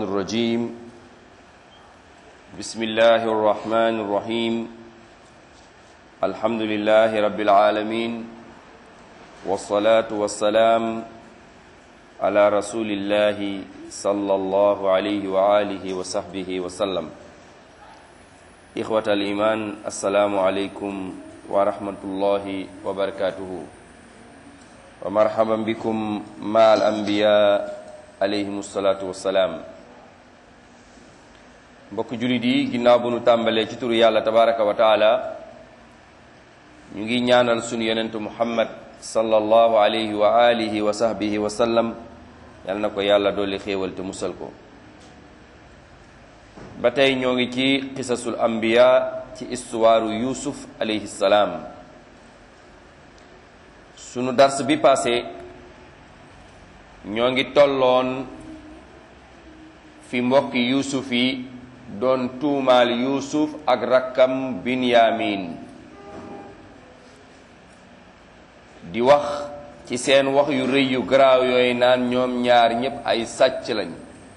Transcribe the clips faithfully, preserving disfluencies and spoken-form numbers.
الرجيم بسم الله الرحمن الرحيم الحمد لله رب العالمين والصلاة والسلام على رسول الله صلى الله عليه وآله وصحبه وسلم إخوة الإيمان السلام عليكم ورحمة الله وبركاته ومرحبا بكم مع الأنبياء عليهم الصلاة والسلام mbokk julit yi ginnaaw bu nu tàmbalee ci turu yàlla tabaraka wa taala ñu ngi ñaanal sunu yonentu muhammad sallallahu alayhi wa alihi wa sahbihi wa sallam yal na ko yàlla dolli xéewal te musal ko ba tey ñoo ngi ci qisasul anbiya ci istuwaaru yusuf alayhi salaam sunu dars bi passé ñoo ngi tolloon fi mbokki yusuf yi doon tuumaal yusuf ak rakkam binyamin di wax ci seen wax yu rëy yu garaaw yooyu naan ñoom ñaar ñépp ay sàcc lañ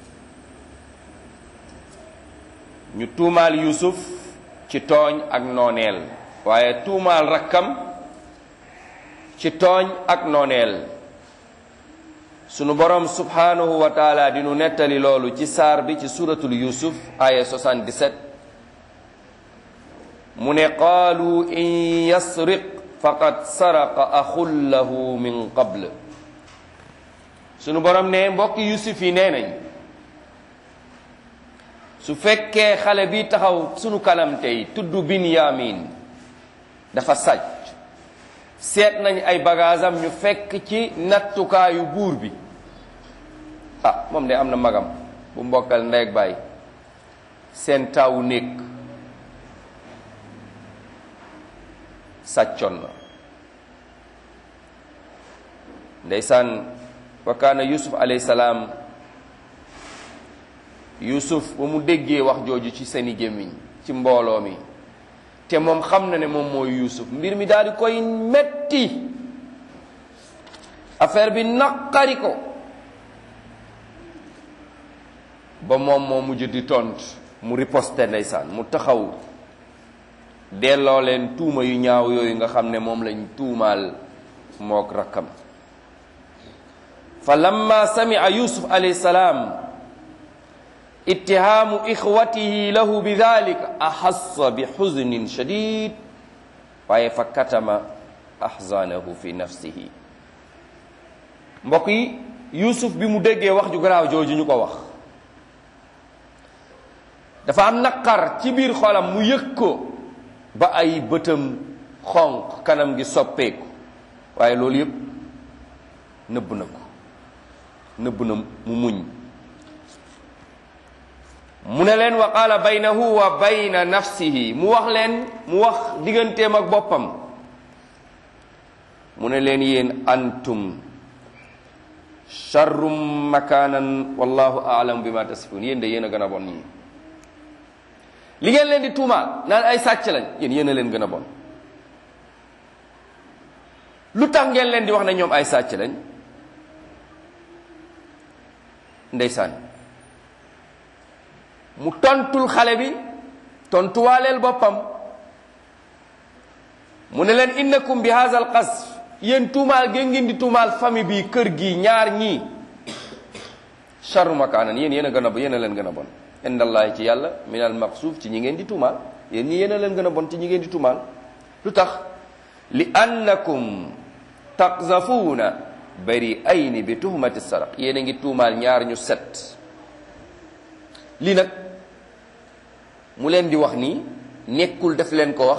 ñu tuumaal yusuf ci tooñ ak nooneel waaye tuumaal rakkam ci tooñ ak nooneel sunu borom subhanahu wa taala dinu nettali loolu ci saar bi ci suratul yusuf aya soixante-dix-sept mu ne qaalu in yasriq faqad saraqa axun lahu min qabl sunu borom ne mbokki yusuf yi nee nañ su fekkee xale bi taxaw sunu kanam tey tudd binyamin dafa sàcc seet nañ ay bagaasam ñu fekk ci nattukaayu buur bi ah moom de am na magam bu mbokkal ndey ak baay seen taawu néeg sàccoon na ndeysaan wa kaana yusuf alayhi salaam yusuf ba mu déggee wax jooju ci seeni gémmiñ ci mbooloo mi te moom xam na ne moom mooy yusuf mbir mi daal di koy metti affaire bi naqari ko ba moom moo mujj di tont mu riposte ndeysaan mu taxaw delloo leen tuuma yu ñaaw yooyu nga xam ne moom lañ tuumaal mook rakkam fa lamma sami'a yusuf alayhi salaam ittihaamu ixwatihi lahu bi dalika axassa bi xuznin shadid waaye fa katama axzanahu fi nafsihi mbokk yi yusuf bi mu déggee wax ju garaaw jooju ñu ko wax dafa am naqar ci biir xolam mu yëg ko ba ay bëtam xonq kanam gi soppeeku waaye loolu yépp nëbb na ko nëbb na mu muñ mu ne leen wa qaala baynahu wa bayna nafsihi mu wax leen mu wax digganteem ak boppam mu ne leen yéen antum sharrum makaanan wallahu a'lam bima tasifun yéen de yéen a gën a bon ñii li ngeen leen di tuumaal naan ay sàcc lañ yéen yéen a leen gën a bon lu tax ngeen leen di wax ne ñoom ay sàcc lañ ndeysaan mu tontul xale bi tontuwaaleel boppam mu ne leen innakum bi hadha al qasf yéen tuumaal ngeen ngeen di tuumaal famille bi kër gi ñaar ñii sharru makaanan yéen yéen a gën a yéen a leen gën a bon indallahi ci yàlla minal maqsuuf ci ñi ngeen di tuumaal yéen ñi yéen a leen gën a bon ci ñi ngeen di tuumaal lu tax li annakum taqzafuuna bari'ayni bi tuhmati saraq yéen a ngi tuumaal ñaar ñu set lii nag mu leen di wax nii nekkul def leen ko wax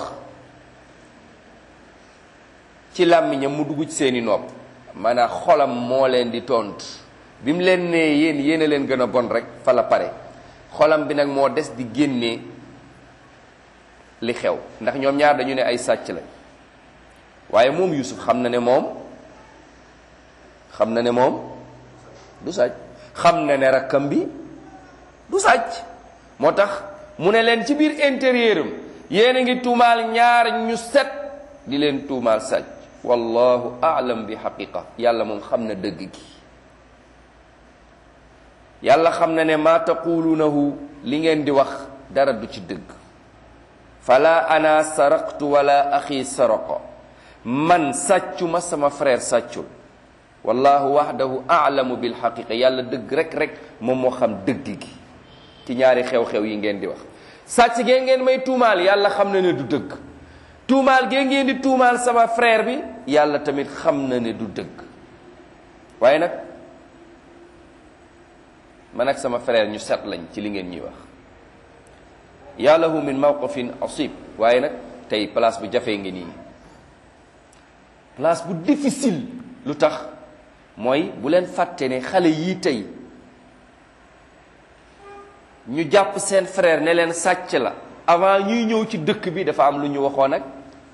ci làmmiñam mu dugg ci seeni nopp maanaam xolam moo leen di tont bi mu leen nee yéen yéen a leen gën a bon rek fa la pare xolam bi nag moo des di génnee li xew ndax ñoom ñaar dañu ne ay sàcc lañ waaye moom Yusuf xam na ne moom xam na ne moom du sàcc xam na ne rakkam bi du sàcc moo tax mu ne leen ci biir intérieur am yéen a ngi tuumaal ñaar ñu set di leen tuumaal sàcc wallahu a'lam bi haqiqa yàlla moom xam na dëgg gi yàlla xam na ne maa taquluunahu li ngeen di wax dara du ci dëgg. fala ana saraqtu wala axi saraqa man sàccuma sama frère sàccul wallahu wahdahu a'lamu bil haqiqa yàlla dëgg rek rek moom moo xam dëgg gi ci ñaari xew-xew yi ngeen di wax. sàcc gee ngeen may tuumaal yàlla xam na ne du dëgg, tuumaal gee ngeen di tuumaal sama frère bi yàlla tamit xam na ne du dëgg. waaye nag man ak sama frère ñu set lañ ci li ngeen ñuy wax. ya lahu min mawqifin asib, waaye nag tey place bu jafee ngi nii, place bu difficile. lu tax mooy bu leen fàtte ne xale yii tey ñu jàpp seen frère ne leen sàcc la avant ñuy ñëw ci dëkk bi dafa am lu ñu waxoon nag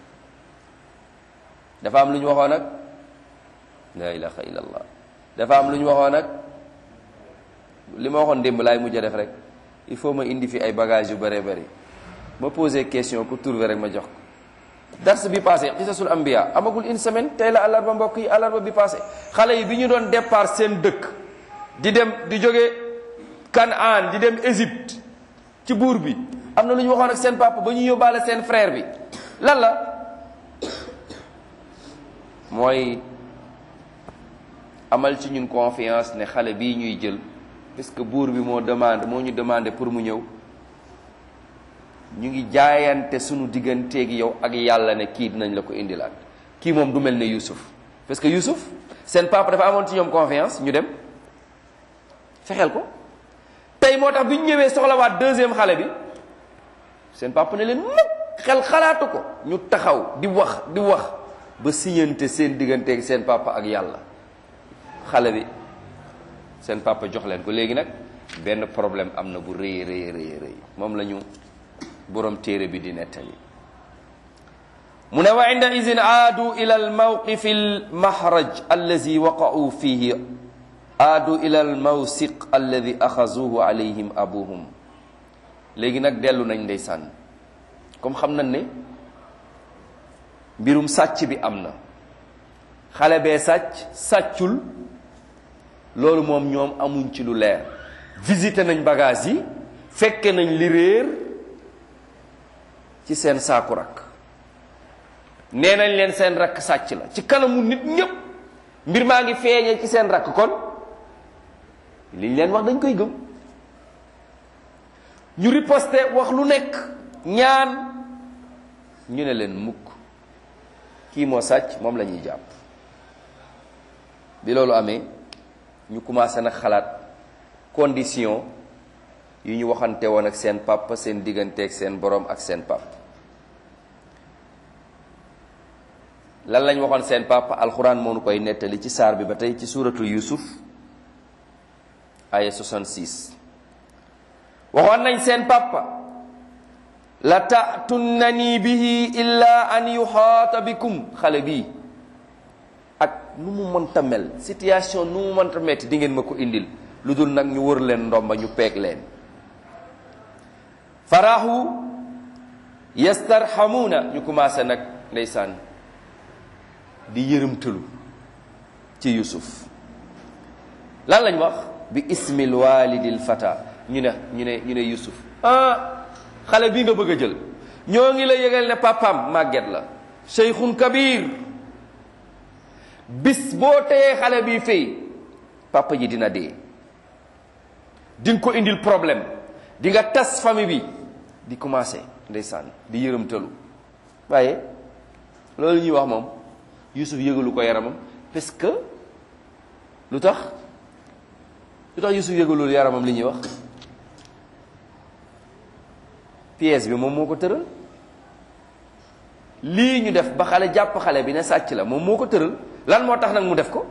dafa am lu ñu waxoon nag la ilaha illallah dafa am lu ñu waxoon nag li ma waxoon démb laay mujj a def rek. il faut ma indi fi ay bagages yu bëree bëri ma posé question ku trouvé rek ma jox ko. dars bi passé qisasul anbiya amagul une semaine tey la àllarba mbokk yi àllarba bi passé xale yi bi ñu doon départ seen dëkk di dem di jóge Kanaan di dem Égypte ci buur bi am na lu ñu waxoon ak seen papa ba ñu yóbbaale seen frère bi lan la mooy amal ci ñun confiance ne xale bii ñuy jël parce que buur bi moo demande moo ñu demandé pour mu ñëw ñu ngi jaayante sunu digganteeg yow ak yàlla ne kii dinañ la ko indilaat. kii moom du mel ne Youssouf parce que Youssouf seen papa dafa amoon ci ñoom confiance ñu dem fexeel ko. tey moo tax bi ñu ñëwee soxlawaat deuxième xale bi seen papa ne leen mukk xel xalaatu ko ñu taxaw di wax di wax ba siñante seen digganteeg seen papa ak yàlla xale bi. seen papa jox leen ko. léegi nag benn problème am na bu rëy rëy rëy rëy moom la ñu borom téere bi di nettali mu ne wa inda izin aadu ila al mawqif al mahraj allazi waqa'u fihi aadu ila al mawsiq allazi axazuhu alayhim abuhum. léegi nag dellu nañ ndeysaan comme xam nañ ne mbirum sàcc bi am na xale bee sàcc sàccul loolu moom ñoom amuñ ci lu leer. visité nañ bagage yi fekke nañ li réer ci seen saaku rakk nee nañ leen seen rakk sàcc la ci kanamu nit ñépp mbir maa ngi feeñee ci seen rakk kon liñ leen wax dañ koy gëm. ñu riposté wax lu nekk ñaan ñu ne leen mukk kii moo sàcc moom la ñuy jàpp. bi loolu amee ñu commencé nag xalaat condition yu ñu waxante woon ak seen papa seen digganteeg seen borom ak seen papa. lan lañ waxoon seen papa alxuraan moo nu koy nettali ci saar bi ba tey ci suuratu Yusuf aya soixante-six. waxoon nañ seen papa la ta'tunnani bihi illa an yuhaata bikum. xale bii ak nu mu mënta mel situation nu mu mënta metti di ngeen ma ko indil lu dul nag ñu wër leen ndomba ñu peeg leen. farahu yastarhamuuna ñu commencé nag ndeysaan di yërëmtalu ci Yusuf. lan lañ wax bi ismil walidil fata ñu ne ñu ne ñu ne Yusuf ah xale bii nga bëgg a jël ñoo ngi la yëgal ne papam màgget la cheikhun kabir bis boo teyee xale bii fay papa ji dina dee di nga ko indil problème di nga tas famille bi di commencé ndeysaan di yërëmtalu. waaye loolu ñuy wax moom Yusuf yëgalu ko yaramam parce que lu tax lu tax Yusuf yëgalul yaramam li ñuy wax pièce bi moom moo ko tëral. lii ñu def ba xale jàpp xale bi ne sàcc la moom moo ko tëral. lan moo tax nag mu def ko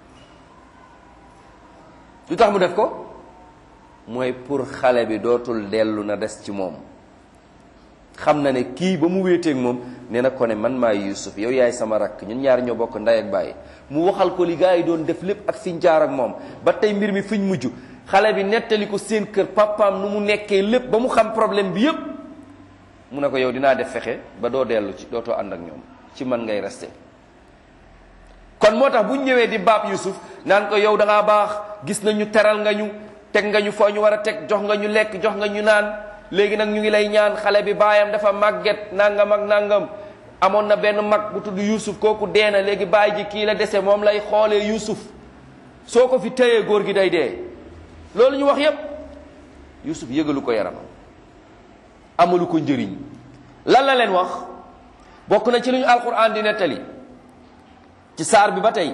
lu tax mu def ko mooy pour xale bi dootul dellu na des ci moom. xam na ne kii ba mu wéeteeg moom nee na ko ne man maay Yusuf yow yaay sama rakk ñun ñaar ñoo bokk ndey ak bàyyi. mu waxal ko li gaa yi doon def lépp ak fiñ jaar ak moom ba tey mbir mi fiñ mujj xale bi nettali ko seen kër papaam nu mu nekkee lépp ba mu xam problème bi yépp mu ne ko yow dinaa def fexe ba doo dellu ci dootoo ànd ak ñoom ci man ngay resté. kon moo tax bu ñu ñëwee di baab Yusuf naan ko yow da ngaa baax gis nañu teral nga ñu teg nga ñu foo ñu war a teg, jox nga ñu lekk, jox nga ñu naan, léegi nag ñu ngi lay ñaan, xale bi baayam dafa màgget nangam ak nangam. amoon na benn mag bu tudd Yuusuf, kooku dee na, léegi baay ji kii la dese, moom lay xoolee Yuusuf, soo ko fi téyee góor gi day dee. loolu ñu wax yépp Yuusuf yëgalu ko yaramam, amalu ko njëriñ. lan la leen wax? bokk na ci lu ñu alquran di nettali ci saar bi ba tey,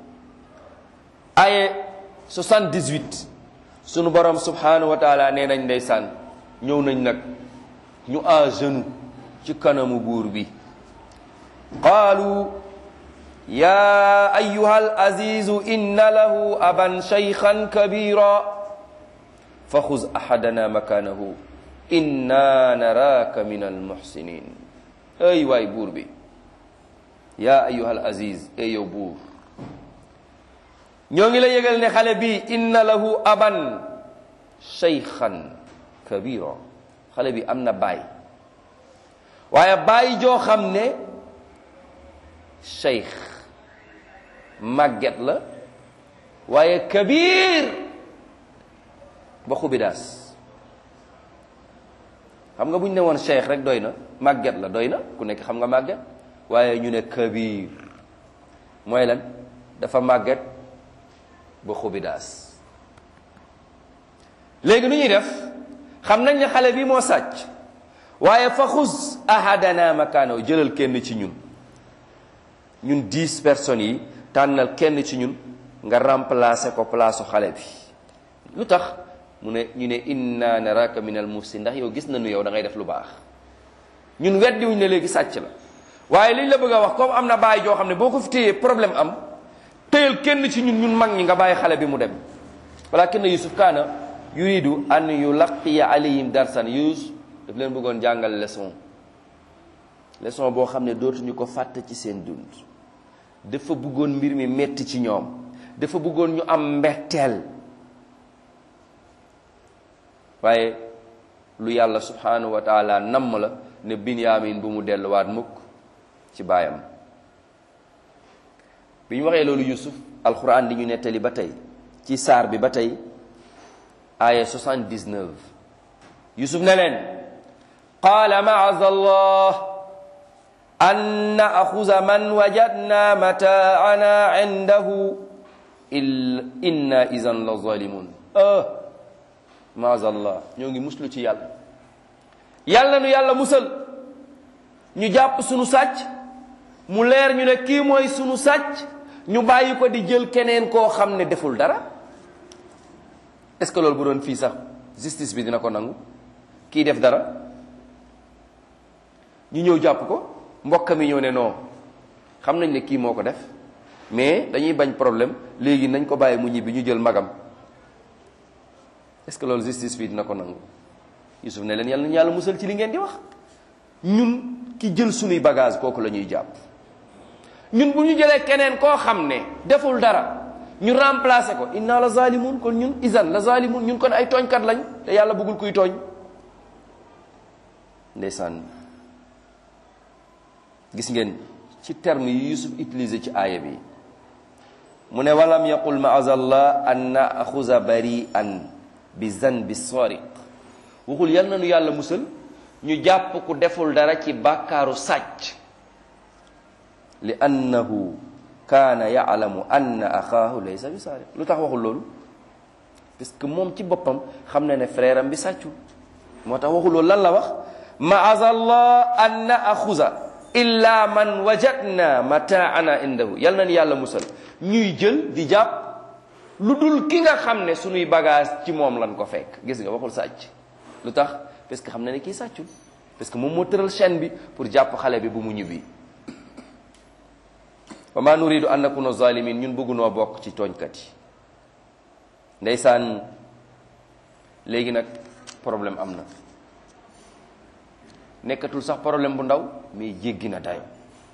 aye soixante-dix-huit, sunu borom subhanahu wa taala nee nañ ndeysaan ñëw nañ nag ñu à genoux ci kanamu buur bi. qaalu ya ayyuha al azizu inna lahu aban shaykhan kabira fa xuz ahadana makanahu inna naraka min al muhsinin. ay waay buur bi, ya ayyuha al aziz, ay yow buur, ñoo ngi la yëgal ne xale bi inna lahu aban shaykhan kabira, xale bi am na baay, waaye baay joo xam ne shaykh màgget la, waaye kabir ba xubidaas. xam nga bu ñu ne woon shaykh rek doy na, màgget la doy na, ku nekk xam nga màgget, waaye ñu ne kabir mooy lan? dafa màgget ba xubidaas. léegi nu ñuy def? xam nañ ne xale bi moo sàcc, waaye fa xuz ahadana makaanahu, jëlal kenn ci ñun ñun dix personnes yi, tànnal kenn ci ñun nga remplacer ko place xale bi. lu tax? mu ne ñu ne inna naraka min al muhsin, ndax yow gis nañu yow da ngay def lu baax. ñun weddiwuñ ne léegi sàcc la, waaye liñ la bëgg a wax, comme am na bàyyi joo xam ne boo ko fi téyee problème am, téyal kenn ci ñun ñun mag ñi nga bàyyi xale bi mu dem. walakinna Yusuf kaana yuridu an yulaqiya alayhim darsan. Yusuf daf leen bëggoon jàngal leçon leçon boo xam ne dootuñu ko fàtte ci seen dund. dafa bëggoon mbir mi metti ci ñoom, dafa bëggoon ñu am mbetteel. waaye lu yàlla subhanahu wa taala namm la ne Binyamin bu mu delluwaat mukk ci baayam. bi ñu waxee loolu Yusuf, alquran di ñu nettali ba tey ci saar bi ba tey, aya soixante-dix-neuf, Yusuf ne leen qaala ma'aza allah an na'xuza man wajadna mataa'ana indahu inna izan la zalimun. ah maazallah, ñoo ngi muslu ci yàlla, yàlla nu yàlla musal ñu jàpp sunu sàcc, mu leer ñu ne kii mooy sunu sàcc, ñu bàyyi ko di jël keneen koo xam ne deful dara. est-ce que loolu bu doon fii sax justice bi dina ko nangu? kii def dara ñu ñëw jàpp ko, mbokk mi ñëw ne non xam nañ ne kii moo ko def, mais dañuy bañ problème, léegi nañ ko bàyyi mu ñibbi, ñu jël magam. est-ce que loolu justice bi dina ko nangu? Yusuf ne leen yàlla nañu yàlla musal ci li ngeen di wax. ñun ki jël sunuy bagage kooku la ñuy jàpp. ñun bu ñu jëlee keneen koo xam ne deful dara, ñu remplacer ko, inna la zalimun, kon ñun izan la zalimun, ñun kon ay tooñkat lañ, te yàlla bëggul kuy tooñ. ndeysaan, gis ngeen ci terme yi Yusuf utilisé ci aaya bi, mu ne walam yaqul ma'azallah an na'xuza bari'an bi zanbi sariq. waxul yal na nu yàlla musal ñu jàpp ku deful dara ci bàkkaaru sàcc, li annahu kaana ya'lamu anna axaahu laysa bi sariq. lu tax waxul loolu? parce que moom ci boppam xam na ne frère am bi sàccul, moo tax waxul loolu. lan la wax? ma'azallah an na'xuza illa man wajadna mataa'ana indahu. yal na ni yàlla musal ñuy jël di jàpp lu dul ki nga xam ne sunuy bagage ci moom lan ko fekk. gis nga, waxul sàcc. lu tax? parce que xam na ne kii sàccul, parce que moom moo tëral chaîne bi pour jàpp xale bi bu mu ñibbi. wa ma nuridu an nakuna zalimin, ñun bëggunoo bokk ci tooñkat yi. ndeysaan, léegi nag problème am na, nekkatul sax problème bu ndaw, mais jéggi na dayo.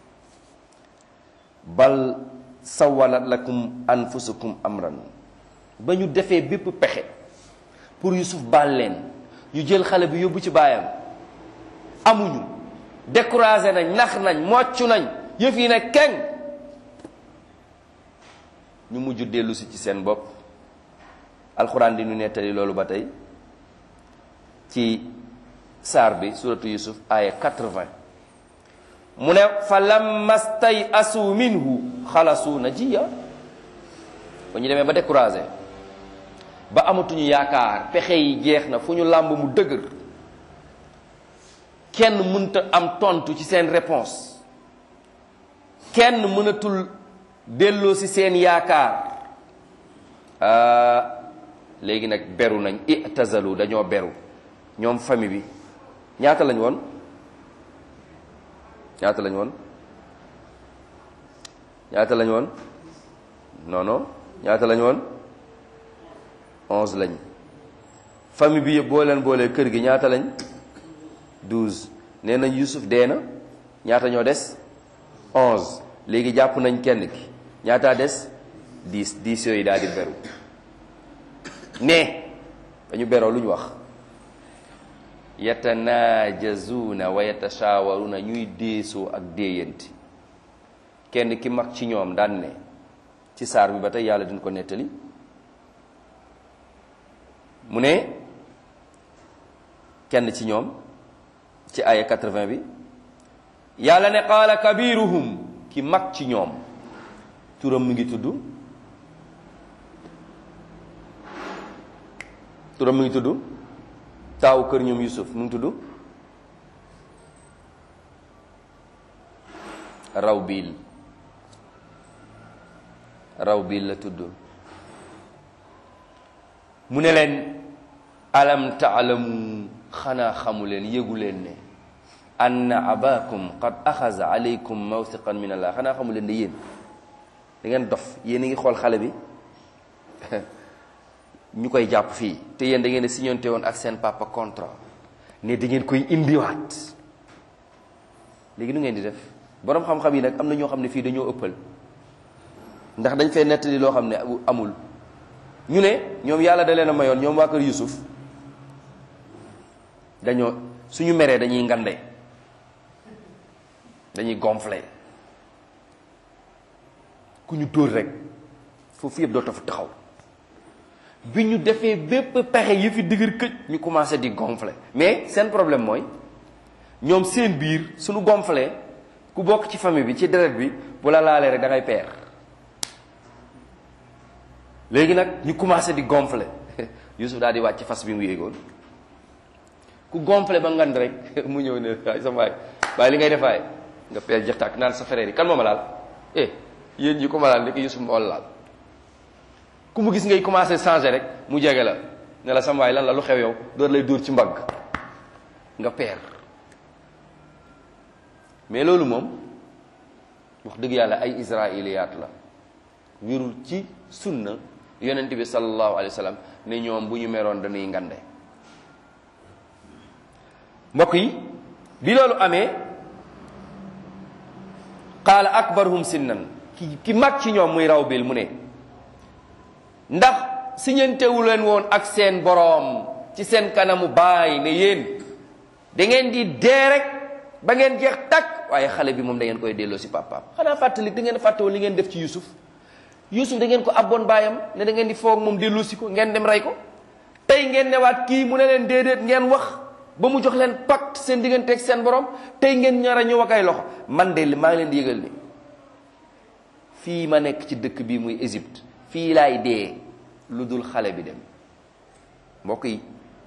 bal sawalat lakum anfusukum amran, ba ñu defee bépp pexe pour Yusuf baal leen, ñu jël xale bi yóbbu ci baayam, amuñu, découragé nañ, nax nañ, mocc nañ, yëf yi ne keng, ñu mujj dellu si ci seen bopp alxuraan di ñu nettali loolu ba tey ci saar bi suratu yusuf aya quatre-vingts mu ne fa lamma stay'asu minhu xalasu najiya ba ñu demee ba découragé ba amatuñu yaakaar pexe yi jeex na fu ñu làmb mu dëgër kenn mënta am tontu ci seen réponse kenn mënatul delloo ci seen yaakaar léegi nag beru nañ i'tazalu dañoo beru ñoom famille bi ñaata lañ woon ñaata lañ woon ñaata lañ woon non non ñaata lañ woon onze lañ famille bi yëpp boo leen boolee kër gi ñaata lañ douze nee nañ Yusuf dee na ñaata ñoo des onze léegi jàpp nañ kenn ki ñaataa des dix dix yooyu daal di beru ne dañu beroo lu ñu wax yatanaajazuuna wa yatashaawaruuna ñuy déesoo ak déeyanti kenn ki mag ci ñoom daan ne ci saar bi ba tey yàlla dina ko nettali mu ne kenn ci ñoom ci aya quatre-vingts bi yàlla ne qaala kabiruhum ki mag ci ñoom turam mu ngi tudd turam mu ngi tudd taawu kër ñoom Yusuf mu ngi tudd Rawbil Rawbil la tudd mu ne leen alam taalamu xanaa xamu leen yëgu leen ne anna abakum qad axaza alaykum mawsiqan min allah xanaa xamu leen ne yéen da ngeen dof yéen a ngi xool xale bi ñu koy jàpp fii te yéen da ngeen a signonté woon ak seen papa contrat ne da ngeen koy indiwaat léegi nu ngeen di def boroom xam-xam yi nag am na ñoo xam ne fii dañoo ëppal ndax dañ fay nettali loo xam ne amul ñu ne ñoom yàlla da leen a mayoon ñoom waa kër Yusuf dañoo suñu meree dañuy ngande dañuy gonflé ku ñu dóor rek foofu yëpp doo tafu taxaw bi ñu defee bépp pexe yi fi digër këj ñu commencé di gonflé mais seen problème mooy ñoom seen biir suñu gonflé ku bokk ci famille bi ci deret bi bu la laalee rek da ngay peer léegi nag ñu commencé di gonflé Yusuf daal di wàcc fas bi mu yéegoon ku gonflé ba ngand rek mu ñëw ne waay sama waay waaye li ngay defaay nga peel jëxtaak naan sa frère yi kan moo ma laal eh yéen ñi ko ma laal ni ko Yusuf moo laal ku mu gis ngay commencé changer rek mu jege la ne la sama waay lan la lu xew yow door lay dóor ci mbagg nga peer mais loolu moom wax dëgg yàlla ay israiliyaat la wérul ci sunna yonent bi sallallahu alayhi wa sallam ne ñoom bu ñu meroon dañuy ngande mbokk yi bi loolu amee qaala akbaruhum sinnan ki ki mag ci ñoom muy Rawbil mu ne ndax siñantewu leen woon ak seen boroom ci seen kanamu baay ne yéen da ngeen di dee rek ba ngeen jeex takk waaye xale bi moom da ngeen koy delloo si papaam xanaa fàttali da ngeen fàttewoon li ngeen def ci Yusuf Yusuf da ngeen ko abboon baayam ne da ngeen di foog moom delloo si ko ngeen dem rey ko tey ngeen newaat kii mu ne leen déedéet ngeen wax ba mu jox leen pacte seen digganteeg seen borom tey ngeen ñaar a ñëw ak ay loxo man de maa ngi leen di yëgal ni fii ma nekk ci dëkk bii muy Égypte fii laay dee lu dul xale bi dem mbokk yi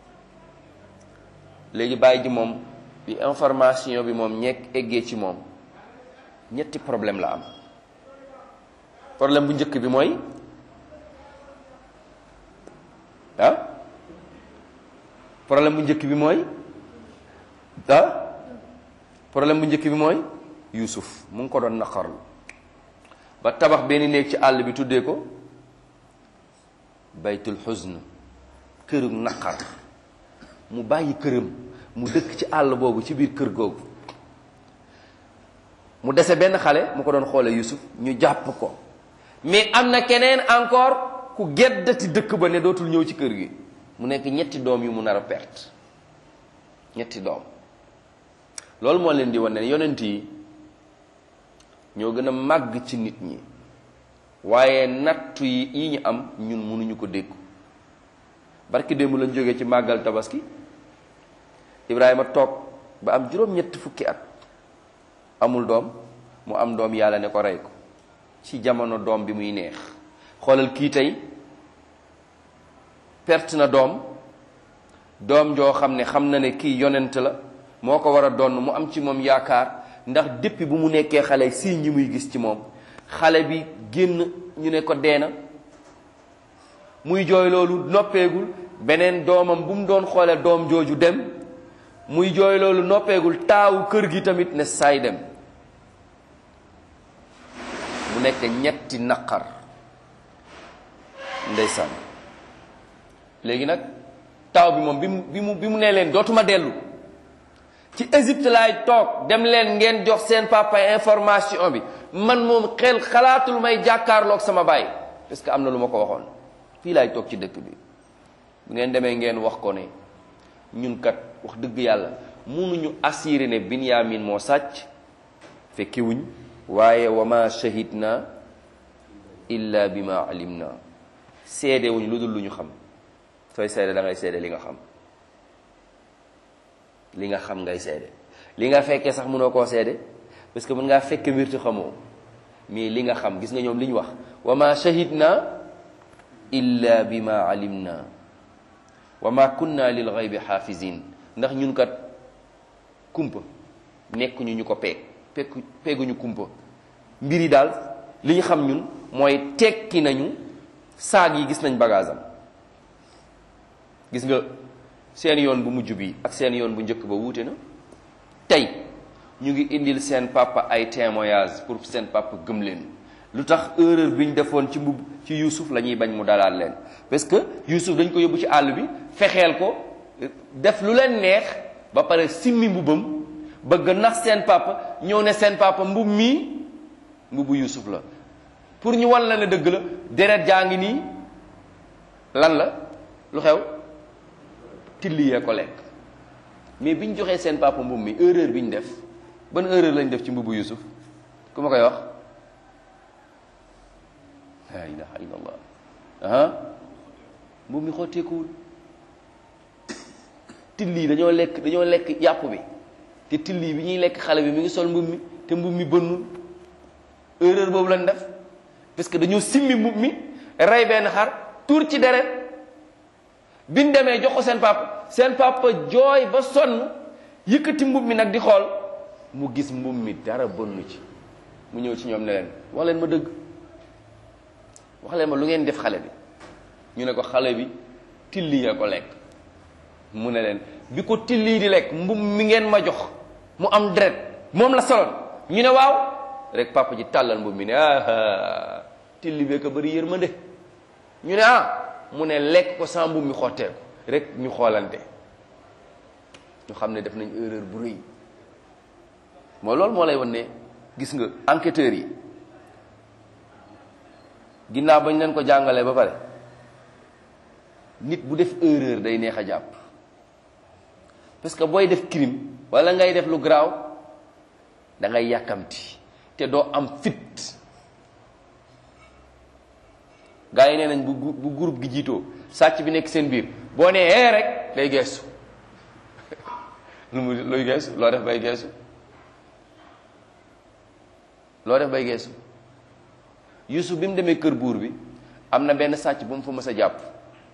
léegi bàyyi ji moom bi information bi moom ñekk eggee ci moom ñetti problème la am problème bu njëkk bi mooy ah problème bu njëkk bi mooy ah problème bu njëkk bi mooy Yusuf mu ngi ko doon naqarlu ba tabax benn néeg ci àll bi tuddee ko baytul xusn kërug naqar mu bàyyi këram mu dëkk ci àll boobu ci biir kër googu mu dese benn xale mu ko doon xoole Yusuf ñu jàpp ko mais am na keneen encore ku geddati dëkk ba ne dootul ñëw ci kër gi mu nekk ñetti doom yu mu nar a perte ñetti doom loolu moo leen di wane ne yonent yi ñoo gën a màgg ci nit ñi waaye nattu yi yi ñu am ñun mënuñu ko dékku barki démb lañ jógee ci màggal tabaski Ibrahima toog ba am juróom-ñetti fukki at amul doom mu am doom yàlla ne ko rey ko ci jamono doom bi muy neex. xoolal kii tey perte na doom doom joo xam ne xam na ne kii yonent la moo ko war a doon mu am ci moom yaakaar ndax depuis bu mu nekkee xale si ñi muy gis ci moom xale bi génn ñu ne ko deena muy jooy loolu noppeegul beneen doomam bu mu doon xoole doom jooju dem muy jooy loolu noppeegul taawu kër gi tamit ne saay dem mu nekk ñetti naqar ndeysaan léegi nag taaw bi moom bi mu bi mu bi mu nee leen dootuma dellu ci Égypte laay toog dem leen ngeen jox seen papa information bi man moom xel xalaatul may jàkkaarloog sama baay parce que am na lu ma ko waxoon fii laay toog ci dëkk bi bu ngeen demee ngeen wax ko ne ñun kat wax dëgg yàlla mënuñu assuré ne Binyamin moo sàcc fekkiwuñ waaye wa ma shahidna illa bima alimna seede wuñ lu dul lu ñu xam sooy seede da ngay seede li nga xam li nga xam ngay seede li nga fekkee sax mënoo koo seede parce que mën ngaa fekke mbir te xamoo mais li nga xam gis nga ñoom li ñu wax wa ma shahidna illa bima alimna wa ma kunna lil ghaybi xaafizin ndax ñun kat kumpa nekkuñu ñu ko peeg peeg peeguñu kumpa mbir yi daal li ñu xam ñun mooy tekki nañu saag yi gis nañ bagage am gis nga seen yoon bu mujj bi ak seen yoon bu njëkk ba wuute na tey ñu ngi indil seen papa ay témoignage pour seen papa gëm leen lu tax erreur bi ñu defoon ci mbub ci Youssouf la ñuy bañ mu dalaat leen parce que Youssouf dañ ko yóbbu ci àll bi fexeel ko def lu leen neex ba pare simmi mbubam bëgg nax seen papa ñëw ne seen papa mbub mii mbubu Youssouf la pour ñu wan la ne dëgg la deret jaa ngi nii lan la lu xew tilli yee ko lekk mais bi ñu joxee seen papa mbub mi erreur bi ñu def ban erreur lañ def ci mbubu Youssouf ku ma koy wax la ilaha illallah ah mbub mi xotteekuwul tilli dañoo lekk dañoo lekk yàpp bi te tilli bi ñuy lekk xale bi mi ngi sol mbub mi te mbub mi bënnul erreur boobu lañ def parce que dañoo simmi mbub mi rey benn xar tuur ci deret biñ demee jox ko seen papa seen papa jooy ba sonn yëkkati mbub mi nag di xool mu gis mbub mi dara bënnu ci mu ñëw ci ñoom ne leen wax leen ma dëgg wax leen ma lu ngeen def xale bi ñu ne ko xale bi tilli ya ko lekk mu ne leen bi ko tilli di lekk mbub mi ngeen ma jox mu am deret moom la soloon ñu ne waaw rek papa ji tàllal mbub mi ne ah tilli bee ko bëri yërmande ñu ne ah mu ne lekk ko sa mbub mi xotteeku rek ñu xoolante ñu xam ne def nañ erreur bu rëy mooy loolu moo lay wan ne gis nga enquêteurs yi ginnaaw bañ leen ko jàngalee ba pare nit bu def erreur day neex a jàpp parce que booy def crime wala ngay def lu garaaw da ngay yàkkamti te doo am fit gaa yi nee nañ bu bu groupe gi jiitoo sàcc bi nekk seen biir boo nee ee rek day geesu lu mu looy geesu loo def bay geesu loo def bay geesu Youssouf bi mu demee kër buur bi am na benn sàcc bu mu fa mës a jàpp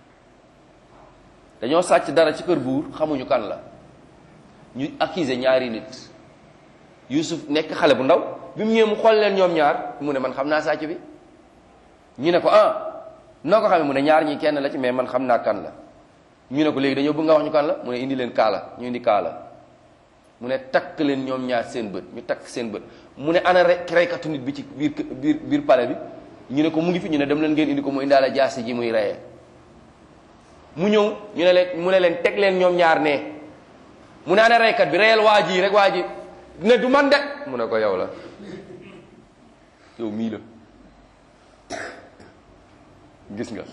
dañoo sàcc dara ci kër buur xamuñu kan la ñu accuser ñaari nit Youssouf nekk xale bu ndaw bi mu ñëwee mu xool leen ñoom ñaar mu ne man xam naa sàcc bi ñu ne ko ah noo ko xamee mu ne ñaar ñi kenn la ci mais man xam naa kan la ñu ne ko léegi dañoo bëgg nga wax ñu kan la mu ne indi leen kaala ñu indi kaala mu ne takk leen ñoom ñaar seen bët ñu takk seen bët mu ne ana rek reykatu nit bi ci biir biir biir palais bi ñu ne ko mu ngi fi ñu ne dem leen ngeen indi ko mu indaale jaasi ji muy reyee mu ñëw ñu ne leen mu ne leen teg leen ñoom ñaar ne mu ne ana reykat bi reyal waa ji rek waa ji ne du man de mu ne ko yow la yow mii la gis nga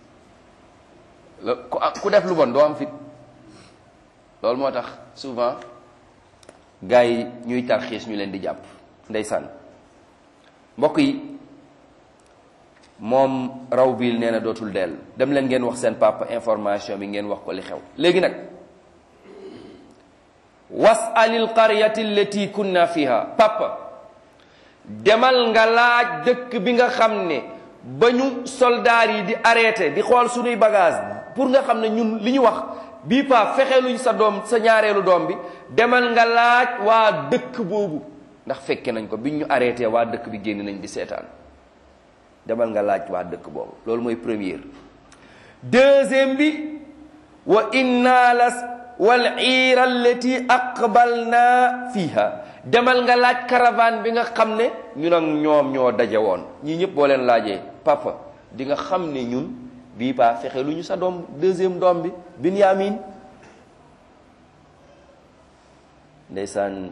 la ku def lu bon doo am fit loolu moo tax souvent gars yi ñuy tarxiis ñu leen di jàpp ndeysaan mbokk yi moom Rawbil nee na dootul dellu. dem leen ngeen wax seen papa information bi ngeen wax ko li xew. léegi nag wasalil qaryati allati kunna fiha, papa demal nga laaj dëkk bi nga xam ne ba ñu soldaar yi di arrêté di xool suñuy bagage pour nga xam ne ñun li ñu wax bii pa fexeeluñ sa doom sa ñaareelu doom bi, demal nga laaj waa dëkk boobu ndax fekke nañ ko biñ ñu arrêté waa dëkk bi génn nañ di seetaan. demal nga laaj waa dëkk boobu. loolu mooy première. deuxième bi wa inna las wal iira allati aqbalna fiha, demal nga laaj caravane bi nga xam ne ñun ak ñoom ñoo daje woon. ñii ñëpp boo leen laajee papa di nga xam ne ñun bii pa fexe lu ñu sa doom deuxième doom bi Binyamin. ndeysaan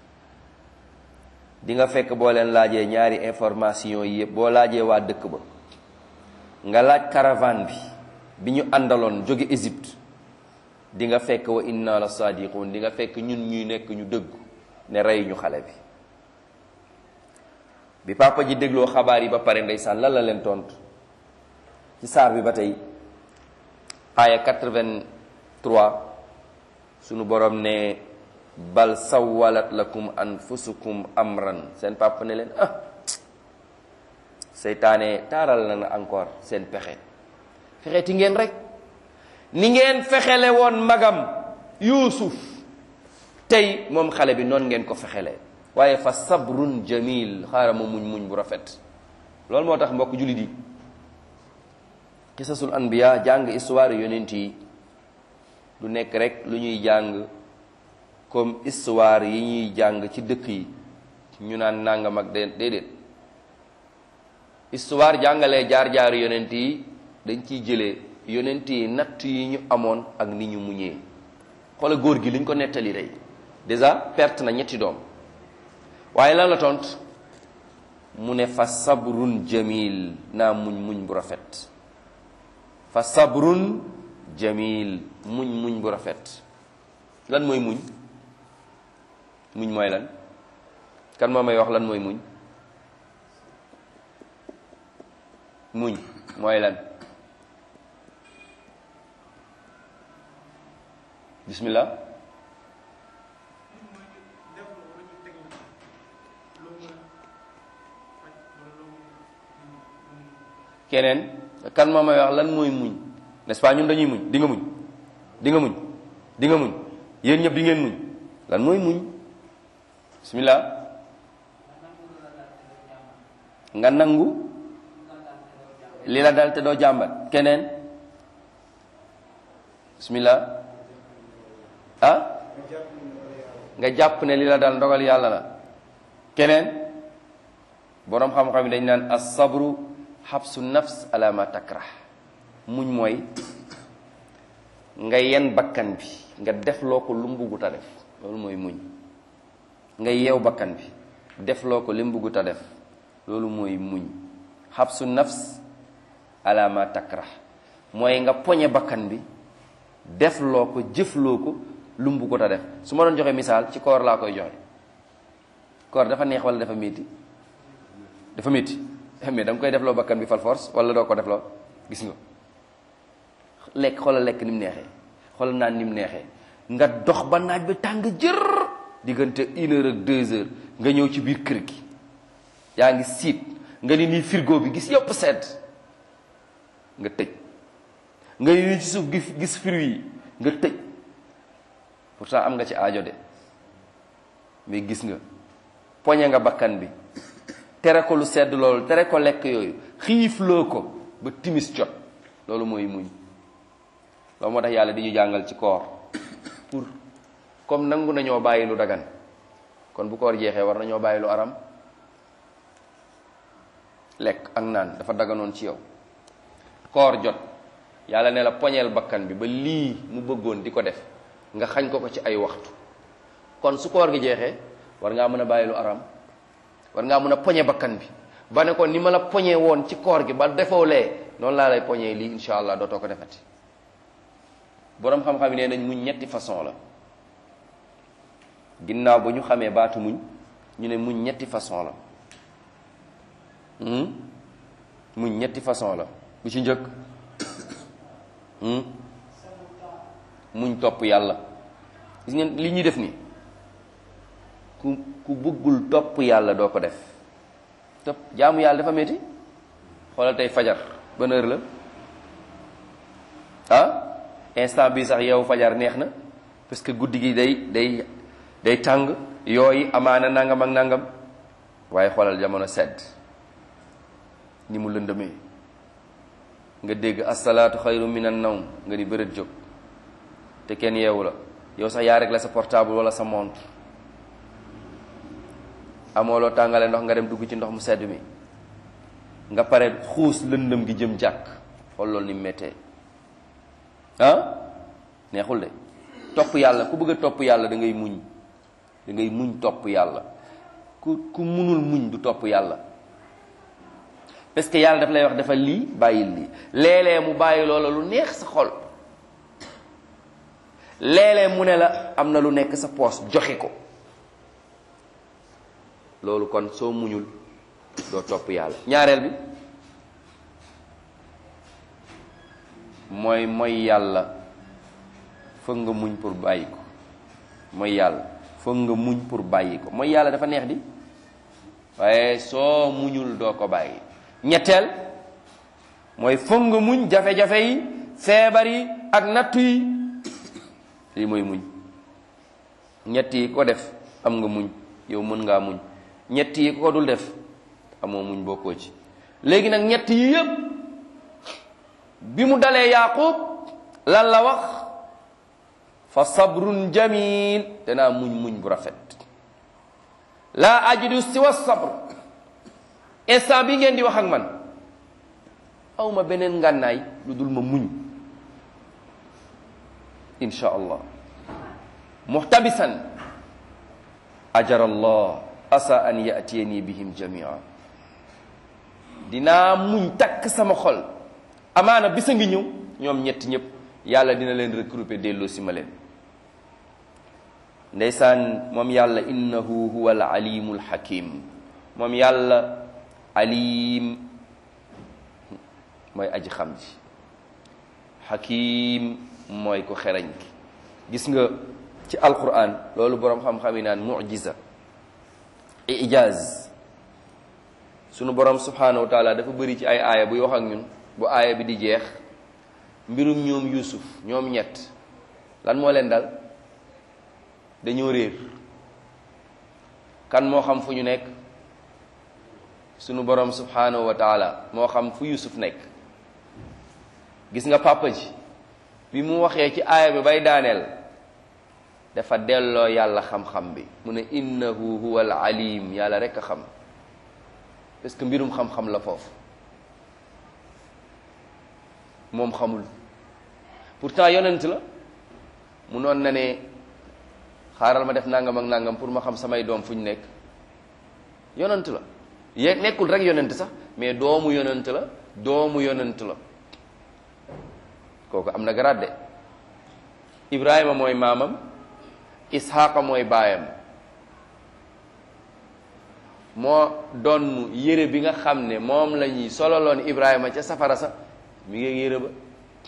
di nga fekk boo leen laajee ñaari information yi yëpp, boo laajee waa dëkk ba nga laaj caravane bi bi ñu àndaloon jóge Égypte, di nga fekk wa inna la sadiqun, di nga fekk ñun ñuy nekk ñu dëggu ne rey ñu xale bi. bi papa ji dégloo xabaar yi ba pare ndeysaan lan la leen tontu ci saar bi ba tey aaya quatre-vingt-trois sunu borom ne bal sawwalat lakum anfusukum amran, seen papa ne leen ah seytaane taaral na na encore seen pexe fexeti ngeen rek ni ngeen fexele woon magam Yuusuf, tey moom xale bi noonu ngeen ko fexele, waaye fa sabrun jamil, xaaral ma muñ muñ bu rafet. loolu moo tax mbokk jullit yi qisasul anbiya, jàng histoire yonent yi du nekk rek lu ñuy jàng comme histoire yi ñuy jàng ci dëkk yi ñu naan nangam ak déedéet. histoire jàngalee jaar-jaaru yonent yi dañ ciy jëlee yonent yi natt yi ñu amoon ak ni ñu muñee. xoola góor gi liñ ko nettali tey déjà perte na ñetti doom, waaye lan la tont mu ne fa sabrun jamil, naa muñ muñ bu rafet. fa sabrun jamil, muñ muñ bu rafet. lan mooy muñ? muñ mooy lan? kan moo may wax lan mooy muñ? muñ mooy lan? bismillah. keneen kan moo may wax lan mooy muñ? n'est-ce pas ñun dañuy muñ. di nga muñ di nga muñ di nga muñ yéen ñëpp di ngeen muñ. lan mooy muñ? bismillah. nga nangu li la dal te doo jàmbat. keneen bismillah. ah nga jàpp ne li la dal ndogal yàlla la. keneen boroom xam-xam yi dañ naan as-sabru habsu nafs ala ma takrah. muñ mooy nga yen bakkan bi nga def loo ko lu mu buggut a def, loolu mooy muñ. nga yeew bakkan bi def loo ko li mu buggut a def, loolu mooy muñ. habsu nafs ala ma takrah mooy nga poñe bakkan bi def loo ko jëf loo ko lu mu buggut a def. su ma doon joxe misaal ci koor laa koy joxe. koor dafa neex wala dafa métti? dafa métti mais da nga koy def loo bakkan bi fal force wala doo ko def loo. gis nga lekk xoolal lekk ni mu neexee, xoolal naan ni mu neexee, nga dox ba naaj bi tàng jër diggante une heure ak deux heures nga ñëw ci biir kër gi yaa ngi siit nga ni nii frigo bi gis yëpp sedd nga tëj, nga ni ci suuf gis gis fruits yi nga tëj. pourtant am nga ci aajo de, mais gis nga poñe nga bakkan bi tere ko lu sedd loolu, tere ko lekk yooyu, xiifloo ko ba timis jot. loolu mooy muñ. loolu moo tax yàlla di ñu jàngal ci koor pour comme nangu nañoo bàyyi lu dagan, kon bu koor jeexee war nañoo bàyyi lu aram. lekk ak naan dafa daganoon ci yow, koor jot yàlla ne la poñeel bakkan bi ba lii mu bëggoon di ko def nga xañ ko ko ci ay waxtu. kon su koor gi jeexee war ngaa mën a bàyyi lu aram, war ngaa mën a poñe bakkan bi ba ne ko ni ma la poñee woon ci koor gi ba defoo lee noonu laa lay poñee lii insha allah dootoo ko defati. boroom xam-xam yi nee nañ muñ ñetti façon la. ginnaaw ba ñu xamee baatu muñ ñu ne muñ ñetti façon la. muñ ñetti façon la. bu ci njëkk muñ topp yàlla. gis ngeen li ñuy def nii ku ku bëggul topp yàlla doo ko def. topp jaamu yàlla dafa metti. xoolal tey fajar ban heure la ah instant bii sax yow fajar neex na parce que guddi gi day day day tàng yooyu amaana nangam ak nangam waaye xoolal jamono sedd ni mu lëndëmee nga dégg asalaatu xayru minan nawm nga di bërët jóg te kenn yeewu la yow sax yaa rek la sa portable wala sa montre amoo loo tàngale ndox nga dem dugg ci ndox mu sedd mi nga pare xuus lëndëm gi jëm jàkk xool loolu ni mu méttee ah neexul de topp yàlla ku bëgg a topp yàlla da ngay muñ da ngay muñ topp yàlla ku ku munul muñ du topp yàlla parce que yàlla daf lay wax dafa lii bàyyil lii léeg-léeg mu bàyyi loola lu neex sa xol léeg-léeg mu ne la am na lu nekk sa poos joxe ko loolu kon soo muñul doo topp yàlla. ñaareel bi mooy mooy yàlla foog nga muñ pour bàyyi ko mooy yàlla foog nga muñ pour bàyyi ko mooy yàlla dafa neex di waaye soo muñul doo ko bàyyi. ñetteel mooy foog nga muñ jafe-jafe yi feebar yi ak nattu yi lii mooy muñ. ñett yi ko def am nga muñ yow mën ngaa muñ ñett yi ko dul def amoo muñ bokkoo ci. léegi nag ñett yi yëpp bi mu dalee Yaaqub lan la wax fa sabrun jamil danaa muñ muñ bu rafet laa ajidu siwa sabr instant bi ngeen di wax ak man awma beneen ngànnaay lu dul ma muñ insha allah muhtabisan ajara allah asa an yatiyani bihim jamia dinaa muñ takk sama xol amaana bisa ngi ñëw ñoom ñetti ñëpp yàlla dina leen regrouper delloo si ma leen ndeysaan moom yàlla innahu huwa al alimul hakim moom yàlla alim mooy aji xam ji hakim mooy ko xereñ ki gis nga ci alquran loolu boroom xam-xam yi naan mu'jiza ijaz sunu borom subhanahu wa taala dafa bëri ci ay aaya buy wax ak ñun bu aaya bi di jeex mbirum ñoom Yuusuf ñoom ñett lan moo leen dal dañoo réer kan moo xam fu ñu nekk sunu borom subhanahu wa taala moo xam fu Yuusuf nekk gis nga papa ji bi mu waxee ci aaya bi bay daaneel dafa delloo yàlla xam-xam bi mu ne innahu huwa al alim yàlla rek a xam parce que mbirum xam-xam la foofu moom xamul pourtant yonent la mu noon na ne xaaral ma def nangam ak nangam pour ma xam samay doom fu ñu nekk yonent la ye nekkul rek yonent sax mais doomu yonent la doomu yonent la kooku am na garaat de Ibrahima mooy maamam Isxaaqa mooy baayam moo doon yére bi nga xam ne moom la ñuy sololoon Ibrahima ca safara sa mi ngi yére ba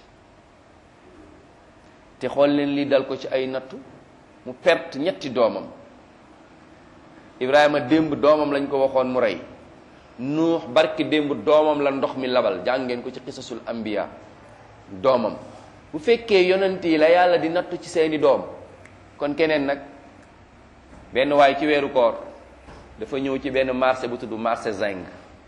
te xool leen lii dal ko ci ay nattu mu perte ñetti doomam Ibrahima démb doomam lañ ko waxoon mu rey Nuux barki démb doomam la ndox mi labal jàngeen ko ci qisasul anbiya doomam bu fekkee yonent yi la yàlla di nattu ci seeni doom kon keneen nag benn waay ci weeru koor dafa ñëw ci benn marché bu tudd marché Zing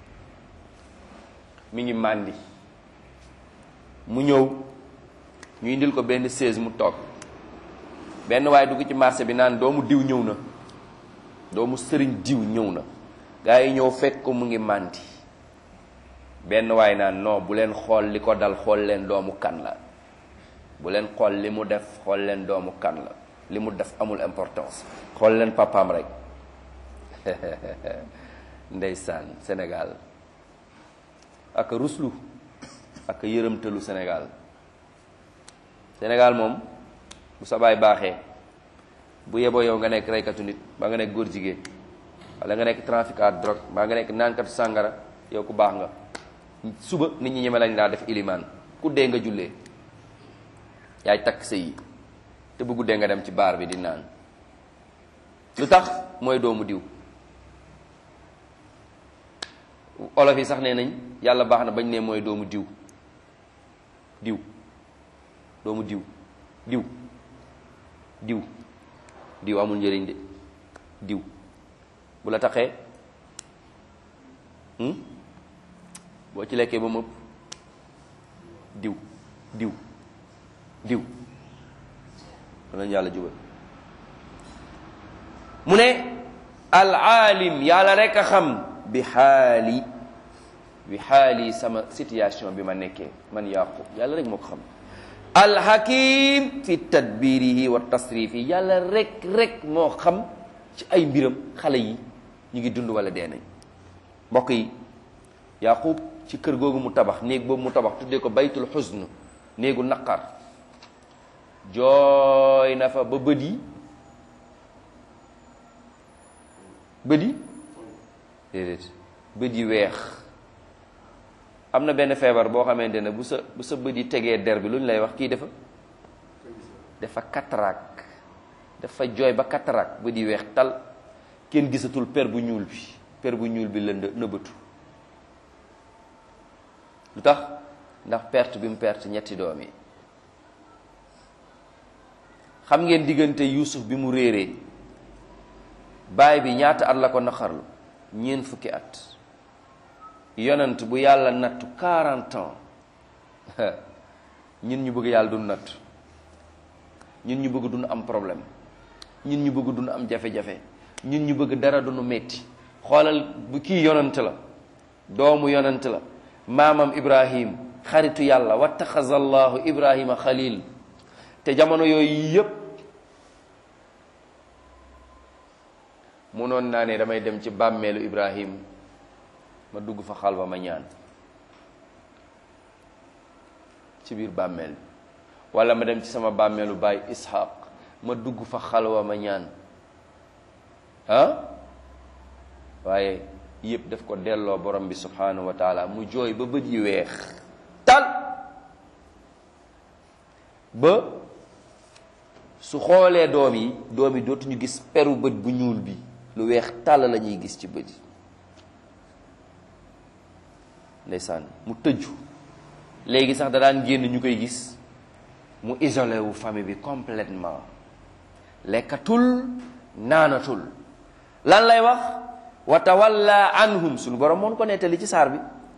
mi ngi màndi mu ñëw ñu indil ko benn chaise mu toog benn waay dugg ci marché bi naan doomu diw ñëw na doomu sëriñ diw ñëw na gaa yi ñëw fekk ko mu ngi màndi benn waay naan non bu leen xool li ko dal xool leen doomu kan la bu leen xool li mu def xool leen doomu kan la li mu def amul importance xool leen papaam rek ndeysaan Sénégal ak ruslu ak yërëmtalu Sénégal Sénégal moom bu sa baay baaxee bu yeboo yow nga nekk reykatu nit ba nga nekk góor jigéen wala nga nekk trafiquant drogue ba nga nekk naankatu sàngara yow ku baax nga suba nit ñi ñeme lañ daa def ilimaan ku dee nga jullee yaay takk sëy yi te bu guddee nga dem ci baar bi di naan lu tax mooy doomu diw. olof yi sax nee nañ yàlla baax na bañ ne mooy doomu diw diw doomu diw diw diw diw amul njëriñ de diw bu la taxee boo ci lekkee ba mëpp diw diw diw danañ yàlla jubal mu ne al aalim yàlla rek a xam bi xaali bi xaali sama situation bi ma nekkee man Yaqub yàlla rek moo ko xam alhakim fi tadbirihi wa tasrifi yàlla rek rek moo xam ci ay mbiram xale yi ñu ngi dund wala dee nañ. mbokk yi Yaqub ci kër googu mu tabax néeg boobu mu tabax tuddee ko baytul xusn néegu naqar jooy na fa ba bët yi bët yi déedéet bët yi weex. am na benn feebar boo xamante ne bu sa bu sa bët yi tegee der bi lu ñu lay wax kii dafa dafa cataracte dafa jooy ba cataracte bët yi weex tal kenn gisatul per bu ñuul bi per bu ñuul bi la nëbbatu lu tax ndax perte bi mu perte ñetti doom yi. xam ngeen diggante Yuusuf bi mu réeree baay bi ñaata at la ko naqarlu ñeent fukki at yonent bu yàlla nattu quarante ans ñun ñu bëgg yàlla dun nattu ñun ñu bëgg dun am problème ñun ñu bëgg dun am jafe-jafe ñun ñu bëgg dara dunu metti xoolal bu kii yonent la doomu yonent la maamam Ibrahim xaritu yàlla wattaxaza allahu Ibrahima xalil te jamono yooyu yépp munoon naa ne damay dem ci bàmmeelu Ibrahim ma dugg fa xalwa ma ñaan ci biir bàmmeel bi wala ma dem ci sama bàmmeelu baay Ishaq ma dugg fa xalwa ma ñaan ah waaye yëpp daf ko delloo borom bi subhanahu wa taala mu jooy ba bët yi weex tal ba su xoolee doom yi doom yi dootuñu gis peru bët bu ñuul bi lu weex tàll la ñuy gis ci bët yi ndeysaan mu tëju léegi sax da daan génn ñu koy gis mu isolé wu famille bi complètement lekkatul naanatul lan lay wax wa tawalla anhum suñu borom moon ko nettali ci saar bi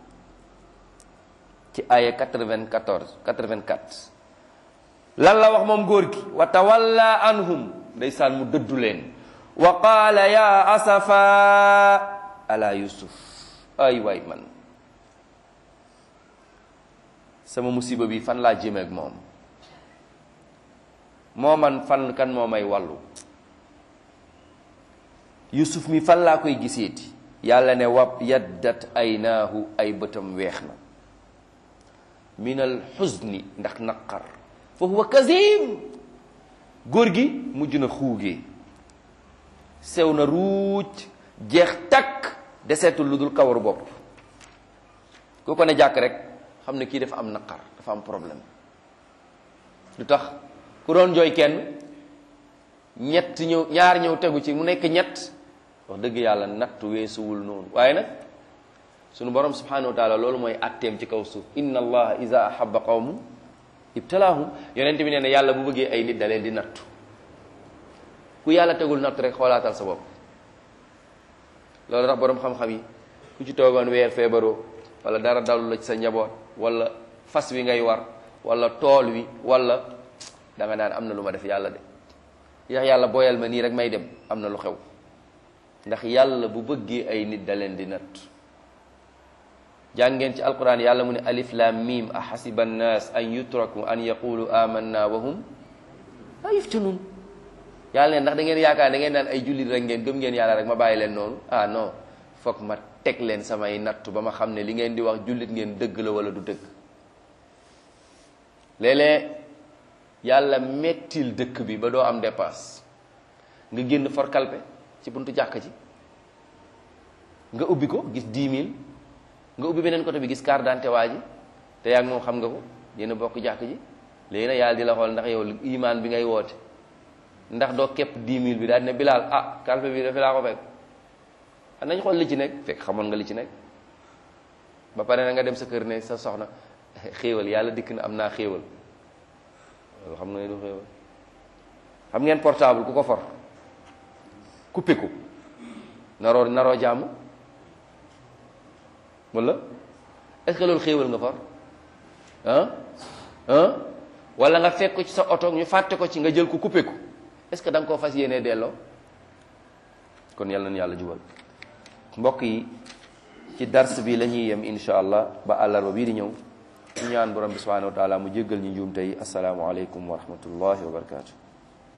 ci aya quatre-vingt-quatorze quatre-vingt-quatre lan la wax moom góor gi wa tawalla anhum ndeysaan mu dëddu leen wa qaala ya asafa ala yusuf ay waay man sama musiba bi fan laa jëme ak moom moo man fan kan moo may wàllu yusuf mi fan laa koy giseeti yàlla ne wab yaddat aynaahu ay bëtam weex na min al xuzni ndax naqar fa huwa kazim góor gi mujj na xuugee sew na ruuj jeex takk deseetul lu dul kawaru bopp ku ko ne jàkk rek xam ne kii dafa am naqar dafa am problème lu tax ku doon jooy kenn ñett ñëw ñaar ñëw tegu ci mu nekk ñett wax dëgg yàlla nattu weesuwul noonu waaye nag sunu borom subhanahu wa taala loolu mooy atteem ci kaw suuf inna allaha iza ahabba qawmun ibtalaahum yonent bi nee na yàlla bu bëggee ay nit da leen di nattu ku yàlla tegul nattu rek xoolaatal sa bopp loolu tax borom xam-xam yi ku ci toogoon weer feebaroo wala dara dalu la ci sa njaboot wala fas wi ngay war wala tool wi wala da nga naan am na lu ma def yàlla de yax yàlla booyal ma nii rek may dem am na lu xew ndax yàlla bu bëggee ay nit da leen di natt jàngeen ci alquran yàlla mu ne alif lam mim ahasiba annas an yutraku an yaqulu amanna wa hum la yuftanun yàlla ne ndax da ngeen yaakaar da ngeen naan ay jullit rek ngeen gëm ngeen yàlla rek ma bàyyi leen noonu ah non foog ma teg leen samay nattu ba ma xam ne li ngeen di wax jullit ngeen dëgg la wala du dëgg léeg-léeg yàlla mettil dëkk bi ba doo am dépasse nga génn for kalpe ci buntu jàkka ji nga ubbi ko gis dix mille nga ubbi beneen côté bi gis carte d'identité waa ji te yaa ngi moom xam nga ko yéen a bokk jàkk ji léegi nag yàlla di la xool ndax yow iman bi ngay woote ndax doo képp dix mille bi daal di ne Bilal ah kalpe bi dafa laa ko fekk ah nañ xool li ci nekk fekk xamoon nga li ci nekk ba pare na nga dem sa kër ne sa soxna xéewal yàlla dikk na am naa xéewal loolu xam nga ne du xéewal xam ngeen portable ku ko for coupé ko naroo naroo jàmm wala est-ce que loolu xéewal nga for ah ah wala nga fekk ko ci sa oto ñu fàtte ko ci nga jël ko coupé ko est-ce que da nga koo fas yéenee delloo kon yàlla na yàlla jubal mbokk yi ci dars bi la ñuy yem insha allah ba àllarba bii di ñëw ñu ñaan borom bi subhanahu wa taala mu jéggal ñu njuum tey assalaamu aleykum wa rahmatullahi wa barakatuh